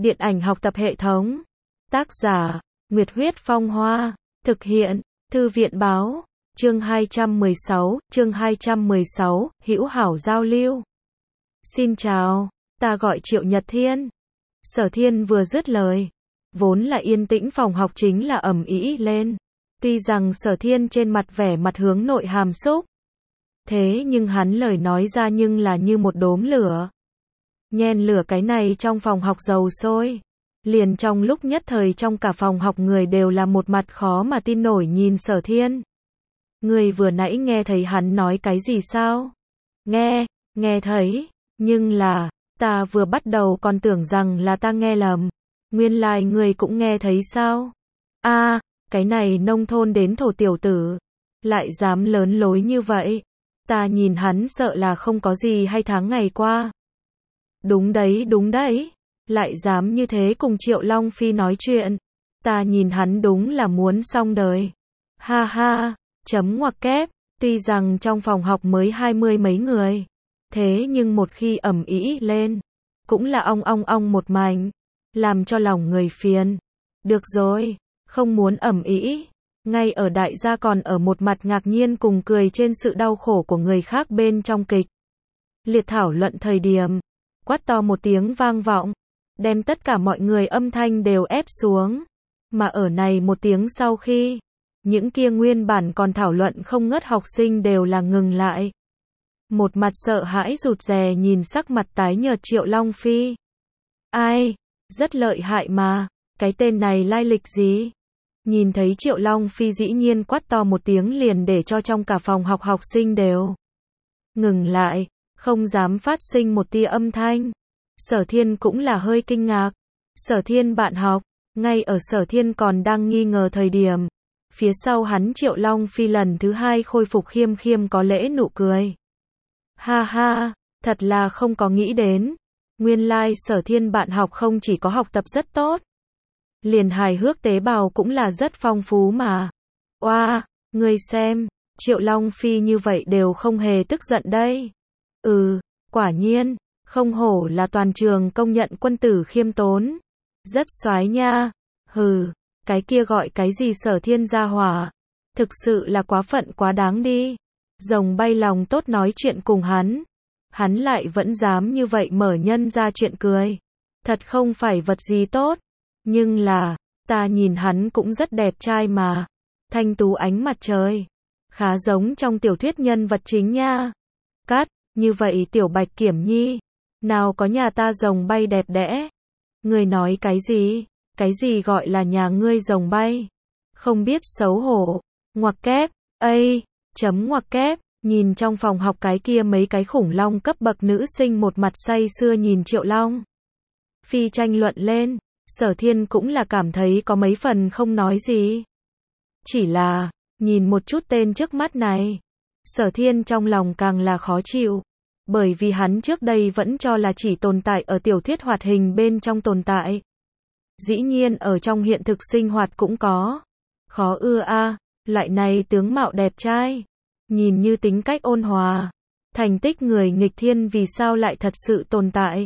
Điện ảnh học tập hệ thống. Tác giả, Nguyệt Huyết Phong Hoa. Thực hiện, Thư viện báo. Chương 216, hữu hảo giao lưu. Xin chào, ta gọi Triệu Nhật Thiên. Sở Thiên vừa dứt lời. Vốn là yên tĩnh phòng học chính là ầm ĩ lên. Tuy rằng Sở Thiên trên mặt vẻ mặt hướng nội hàm xúc. Thế nhưng hắn lời nói ra nhưng là như một đốm lửa. Nhen lửa cái này trong phòng học dầu sôi. Liền trong lúc nhất thời trong cả phòng học người đều là một mặt khó mà tin nổi nhìn Sở Thiên. Người vừa nãy nghe thấy hắn nói cái gì sao? Nghe thấy, nhưng là, ta vừa bắt đầu còn tưởng rằng là ta nghe lầm. Nguyên lai người cũng nghe thấy sao? Cái này nông thôn đến thổ tiểu tử. Lại dám lớn lối như vậy. Ta nhìn hắn sợ là không có gì hay tháng ngày qua. Đúng đấy. Lại dám như thế cùng Triệu Long Phi nói chuyện. Ta nhìn hắn đúng là muốn xong đời. Ha ha, chấm ngoặc kép. Tuy rằng trong phòng học mới 20 mấy người. Thế nhưng một khi ầm ĩ lên. Cũng là ong một mảnh. Làm cho lòng người phiền. Được rồi, không muốn ầm ĩ. Ngay ở đại gia còn ở một mặt ngạc nhiên cùng cười trên sự đau khổ của người khác bên trong kịch. Liệt thảo luận thời điểm. Quát to một tiếng vang vọng. Đem tất cả mọi người âm thanh đều ép xuống. Mà ở này một tiếng sau khi. Những kia nguyên bản còn thảo luận không ngớt học sinh đều là ngừng lại. Một mặt sợ hãi rụt rè nhìn sắc mặt tái nhợt Triệu Long Phi. Ai? Rất lợi hại mà. Cái tên này lai lịch gì? Nhìn thấy Triệu Long Phi dĩ nhiên quát to một tiếng liền để cho trong cả phòng học học sinh đều ngừng lại, không dám phát sinh một tia âm thanh. Sở Thiên cũng là hơi kinh ngạc. Sở Thiên bạn học, ngay ở Sở Thiên còn đang nghi ngờ thời điểm. Phía sau hắn Triệu Long Phi lần thứ hai khôi phục khiêm có lễ nụ cười. Ha ha, thật là không có nghĩ đến. Nguyên lai Sở Thiên bạn học không chỉ có học tập rất tốt. Liền hài hước tế bào cũng là rất phong phú mà. Oa, ngươi xem, Triệu Long Phi như vậy đều không hề tức giận đây. Quả nhiên, không hổ là toàn trường công nhận quân tử khiêm tốn. Rất soái nha. Cái kia gọi cái gì Sở Thiên gia hỏa. Thực sự là quá phận quá đáng đi. Rồng bay lòng tốt nói chuyện cùng hắn. Hắn lại vẫn dám như vậy mở nhân ra chuyện cười. Thật không phải vật gì tốt. Nhưng là, ta nhìn hắn cũng rất đẹp trai mà. Thanh tú ánh mặt trời. Khá giống trong tiểu thuyết nhân vật chính nha. Cắt, như vậy tiểu Bạch Kiểm Nhi. Nào có nhà ta rồng bay đẹp đẽ. Ngươi nói cái gì? Cái gì gọi là nhà ngươi rồng bay? Không biết xấu hổ. Ngoặc kép, chấm ngoặc kép. Nhìn trong phòng học cái kia mấy cái khủng long cấp bậc nữ sinh một mặt say sưa nhìn Triệu Long Phi tranh luận lên. Sở Thiên cũng là cảm thấy có mấy phần không nói gì. Chỉ là, nhìn một chút tên trước mắt này. Sở Thiên trong lòng càng là khó chịu. Bởi vì hắn trước đây vẫn cho là chỉ tồn tại ở tiểu thuyết hoạt hình bên trong tồn tại. Dĩ nhiên ở trong hiện thực sinh hoạt cũng có. Khó ưa loại này tướng mạo đẹp trai. Nhìn như tính cách ôn hòa. Thành tích người nghịch thiên vì sao lại thật sự tồn tại.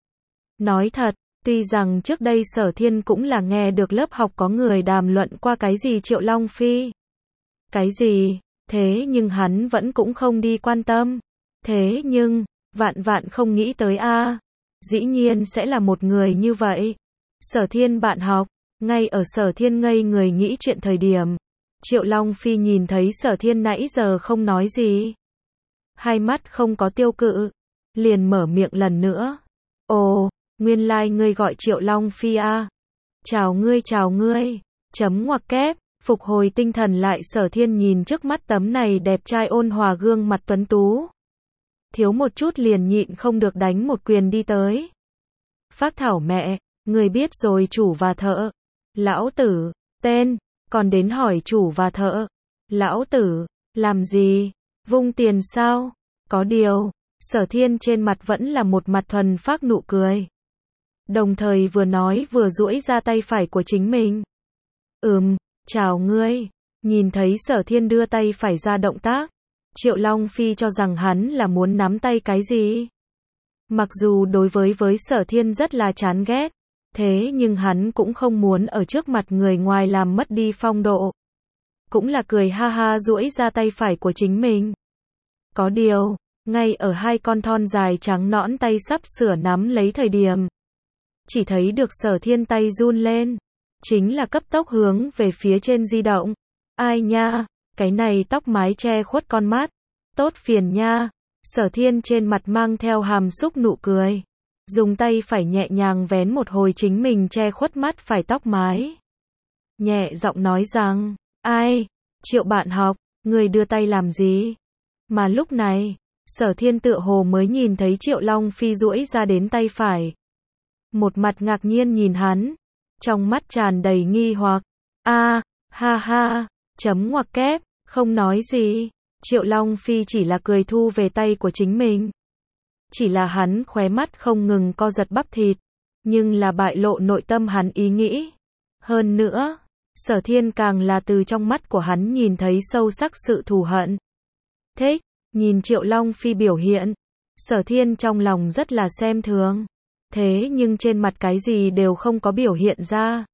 Nói thật. Tuy rằng trước đây Sở Thiên cũng là nghe được lớp học có người đàm luận qua cái gì Triệu Long Phi. Cái gì, thế nhưng hắn vẫn cũng không đi quan tâm. Thế nhưng, vạn không nghĩ tới dĩ nhiên sẽ là một người như vậy. Sở Thiên bạn học, ngay ở Sở Thiên ngây người nghĩ chuyện thời điểm. Triệu Long Phi nhìn thấy Sở Thiên nãy giờ không nói gì. Hai mắt không có tiêu cự. Liền mở miệng lần nữa. Ồ. Nguyên lai ngươi gọi Triệu Long Phi Chào ngươi. Chấm ngoặc kép. Phục hồi tinh thần lại Sở Thiên nhìn trước mắt tấm này đẹp trai ôn hòa gương mặt tuấn tú. Thiếu một chút liền nhịn không được đánh một quyền đi tới. Phác thảo mẹ, người biết rồi chủ và thợ. Lão tử, tên, còn đến hỏi chủ và thợ. Lão tử, làm gì? Vung tiền sao? Có điều, Sở Thiên trên mặt vẫn là một mặt thuần phác nụ cười. Đồng thời vừa nói vừa duỗi ra tay phải của chính mình. Chào ngươi. Nhìn thấy Sở Thiên đưa tay phải ra động tác. Triệu Long Phi cho rằng hắn là muốn nắm tay cái gì. Mặc dù đối với Sở Thiên rất là chán ghét. Thế nhưng hắn cũng không muốn ở trước mặt người ngoài làm mất đi phong độ. Cũng là cười ha ha duỗi ra tay phải của chính mình. Có điều, ngay ở hai con thon dài trắng nõn tay sắp sửa nắm lấy thời điểm. Chỉ thấy được Sở Thiên tay run lên. Chính là cấp tốc hướng về phía trên di động. Ai nha, cái này tóc mái che khuất con mắt. Tốt phiền nha. Sở Thiên trên mặt mang theo hàm xúc nụ cười. Dùng tay phải nhẹ nhàng vén một hồi chính mình che khuất mắt phải tóc mái. Nhẹ giọng nói rằng, ai, Triệu bạn học, người đưa tay làm gì? Mà lúc này, Sở Thiên tựa hồ mới nhìn thấy Triệu Long Phi duỗi ra đến tay phải. Một mặt ngạc nhiên nhìn hắn, trong mắt tràn đầy nghi hoặc. Ha ha, chấm ngoặc kép, không nói gì. Triệu Long Phi chỉ là cười thu về tay của chính mình. Chỉ là hắn khóe mắt không ngừng co giật bắp thịt, nhưng là bại lộ nội tâm hắn ý nghĩ. Hơn nữa, Sở Thiên càng là từ trong mắt của hắn nhìn thấy sâu sắc sự thù hận. Thích, nhìn Triệu Long Phi biểu hiện, Sở Thiên trong lòng rất là xem thường. Thế nhưng trên mặt cái gì đều không có biểu hiện ra.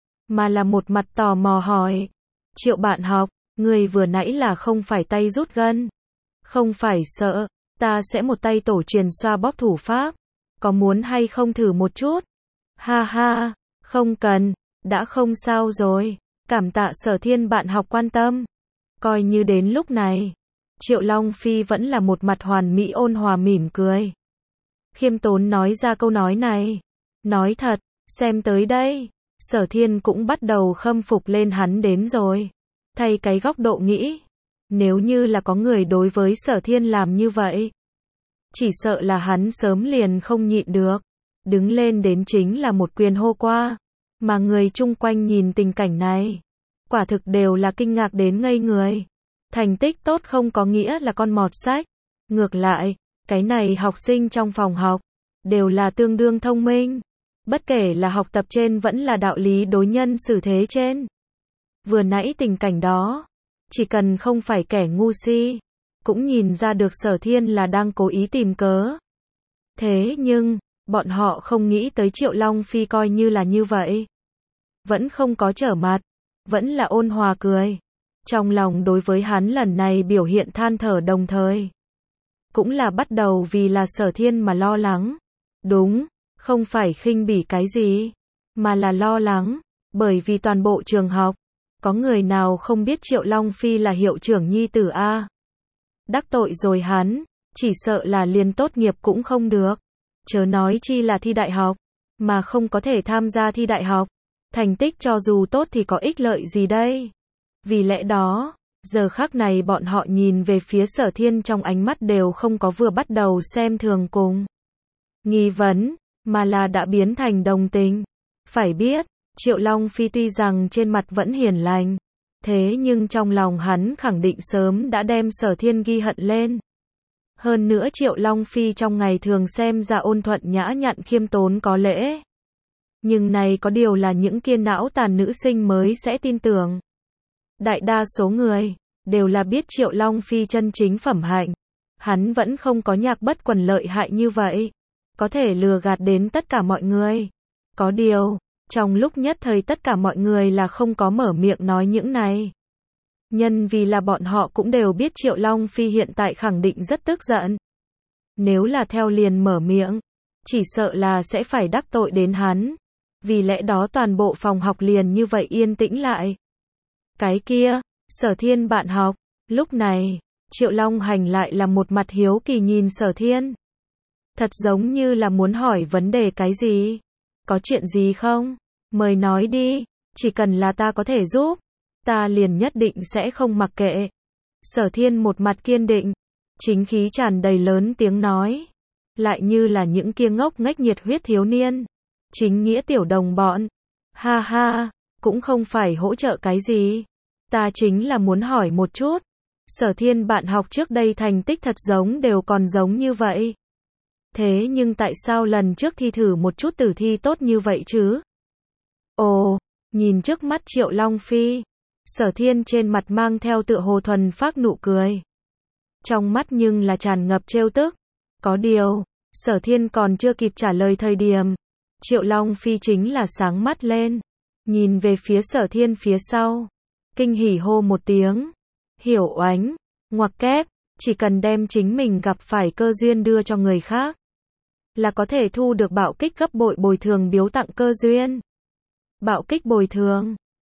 Mà là một mặt tò mò hỏi. Triệu bạn học, người vừa nãy là không phải tay rút gân. Không phải sợ, ta sẽ một tay tổ truyền xoa bóp thủ pháp. Có muốn hay không thử một chút? Ha ha, không cần, đã không sao rồi. Cảm tạ Sở Thiên bạn học quan tâm. Coi như đến lúc này, Triệu Long Phi vẫn là một mặt hoàn mỹ ôn hòa mỉm cười. Khiêm tốn nói ra câu nói này. Nói thật, xem tới đây, Sở Thiên cũng bắt đầu khâm phục lên hắn đến rồi. Thay cái góc độ nghĩ, nếu như là có người đối với Sở Thiên làm như vậy, chỉ sợ là hắn sớm liền không nhịn được. Đứng lên đến chính là một quyền hô qua. Mà người chung quanh nhìn tình cảnh này, quả thực đều là kinh ngạc đến ngây người. Thành tích tốt không có nghĩa là con mọt sách. Ngược lại, cái này học sinh trong phòng học, đều là tương đương thông minh. Bất kể là học tập trên vẫn là đạo lý đối nhân xử thế trên. Vừa nãy tình cảnh đó, chỉ cần không phải kẻ ngu si, cũng nhìn ra được Sở Thiên là đang cố ý tìm cớ. Thế nhưng, bọn họ không nghĩ tới Triệu Long Phi coi như là như vậy. Vẫn không có trở mặt, vẫn là ôn hòa cười. Trong lòng đối với hắn lần này biểu hiện than thở đồng thời. Cũng là bắt đầu vì là Sở Thiên mà lo lắng. Đúng, không phải khinh bỉ cái gì, mà là lo lắng, bởi vì toàn bộ trường học, có người nào không biết Triệu Long Phi là hiệu trưởng nhi tử a? Đắc tội rồi hắn, chỉ sợ là liền tốt nghiệp cũng không được. Chớ nói chi là thi đại học, mà không có thể tham gia thi đại học. Thành tích cho dù tốt thì có ích lợi gì đây? Vì lẽ đó, giờ khắc này bọn họ nhìn về phía Sở Thiên trong ánh mắt đều không có vừa bắt đầu xem thường cùng nghi vấn, mà là đã biến thành đồng tình. Phải biết, Triệu Long Phi tuy rằng trên mặt vẫn hiền lành, thế nhưng trong lòng hắn khẳng định sớm đã đem Sở Thiên ghi hận lên. Hơn nữa Triệu Long Phi trong ngày thường xem ra ôn thuận nhã nhặn khiêm tốn có lễ. Nhưng này có điều là những kia não tàn nữ sinh mới sẽ tin tưởng. Đại đa số người, đều là biết Triệu Long Phi chân chính phẩm hạnh. Hắn vẫn không có nhạc bất quần lợi hại như vậy. Có thể lừa gạt đến tất cả mọi người. Có điều, trong lúc nhất thời tất cả mọi người là không có mở miệng nói những này. Nhân vì là bọn họ cũng đều biết Triệu Long Phi hiện tại khẳng định rất tức giận. Nếu là theo liền mở miệng, chỉ sợ là sẽ phải đắc tội đến hắn. Vì lẽ đó toàn bộ phòng học liền như vậy yên tĩnh lại. Cái kia, Sở Thiên bạn học, lúc này, Triệu Long Hành lại là một mặt hiếu kỳ nhìn Sở Thiên. Thật giống như là muốn hỏi vấn đề cái gì. Có chuyện gì không? Mời nói đi, chỉ cần là ta có thể giúp, ta liền nhất định sẽ không mặc kệ. Sở Thiên một mặt kiên định, chính khí tràn đầy lớn tiếng nói. Lại như là những kia ngốc nghếch nhiệt huyết thiếu niên. Chính nghĩa tiểu đồng bọn. Ha ha, cũng không phải hỗ trợ cái gì. Ta chính là muốn hỏi một chút. Sở Thiên bạn học trước đây thành tích thật giống đều còn giống như vậy. Thế nhưng tại sao lần trước thi thử một chút tử thi tốt như vậy chứ? Ồ, nhìn trước mắt Triệu Long Phi, Sở Thiên trên mặt mang theo tựa hồ thuần phác nụ cười. Trong mắt nhưng là tràn ngập trêu tức. Có điều, Sở Thiên còn chưa kịp trả lời thời điểm. Triệu Long Phi chính là sáng mắt lên, nhìn về phía Sở Thiên phía sau, kinh hỉ hô một tiếng, Hiểu Oánh, ngoặc kép, chỉ cần đem chính mình gặp phải cơ duyên đưa cho người khác, là có thể thu được bạo kích gấp bội bồi thường biếu tặng cơ duyên. Bạo kích bồi thường.